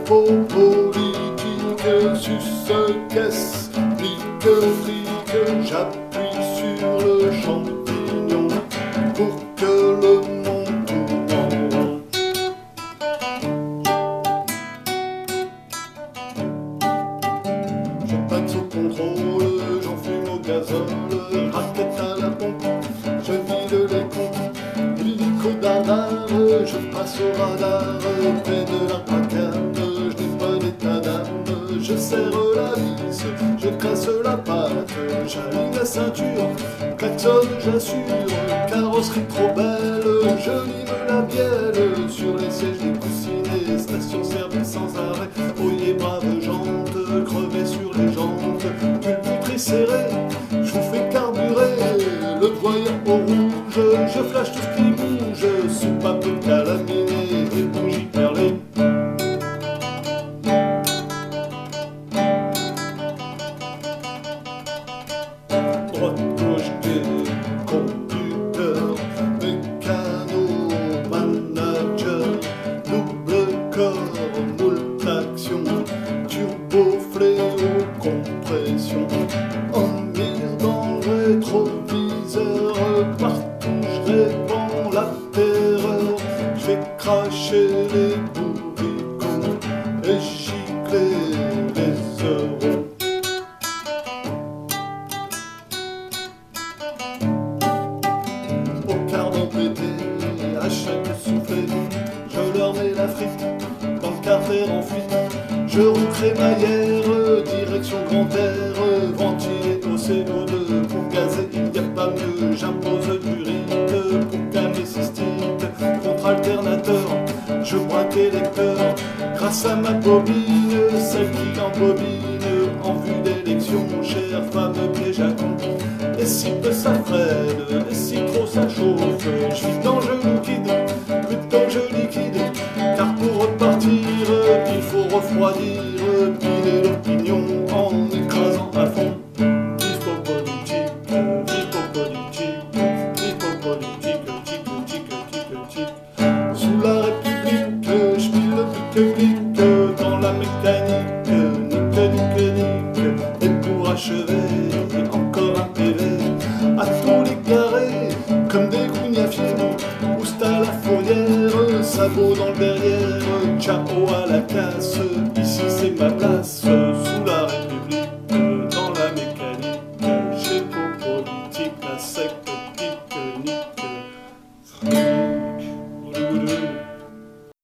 faux politique, suce, caisse, pique, fric, j'appuie sur le champignon pour que le monde tourne en rond. Je taxe au contrôle, j'en fume au gazole, raquette à la pompe, je vide les comptes, illico dardard, je passe au radar, peine l'implacable, je n'ai pas d'état d'âme, je serre la vis, je casse la patte, j'aligne la ceinture, klaxonne, j'assure, carrosserie trop belle, je lime la bielle, sur les sièges des coussinets, station service sans arrêt, oyez brave jante, crevé sur les jantes, pull serré, je vous fais carburer, le voyant au rouge, je flash tout ce qui bouge, soupape calaminée et bougies perlées. Droite, gauche, gay, conducteur, mécano, manager, double corps, moule traction, turbo, fléau, compression, en mire dans le rétroviseur, partout je répands la terreur, je fais cracher les bourricots et gicler les euros. Au cardan pété, à chaque soufflet, je leur mets la frite dans le carter en fuite. Je roule crémaillère, direction grand air, ventilé au CO2 pour gazer, il n'y a pas mieux. J'impose du rite pour calmer cystite, contre alternateur, je braque lecteur, grâce à ma bobine, celle qui embobine, en vue d'élection, chère femme piège à con. Et si peu ça freine, et si trop ça chauffe, je suis dans je liquide, plutôt je liquide, car pour repartir, il faut refroidir, piler l'opinion en écrasant à fond. Vivo politique, tic, tic, tic, tic. Sous la République, je pile le pique-pique dans la mécanique, nique, et pour achever, encore un PV, à tous les carrés, comme des gougnafiers, oust à la fourrière, sabot dans le derrière, ciao à la casse, ici c'est ma place, sous la République, dans la mécanique, chez Politique, la secte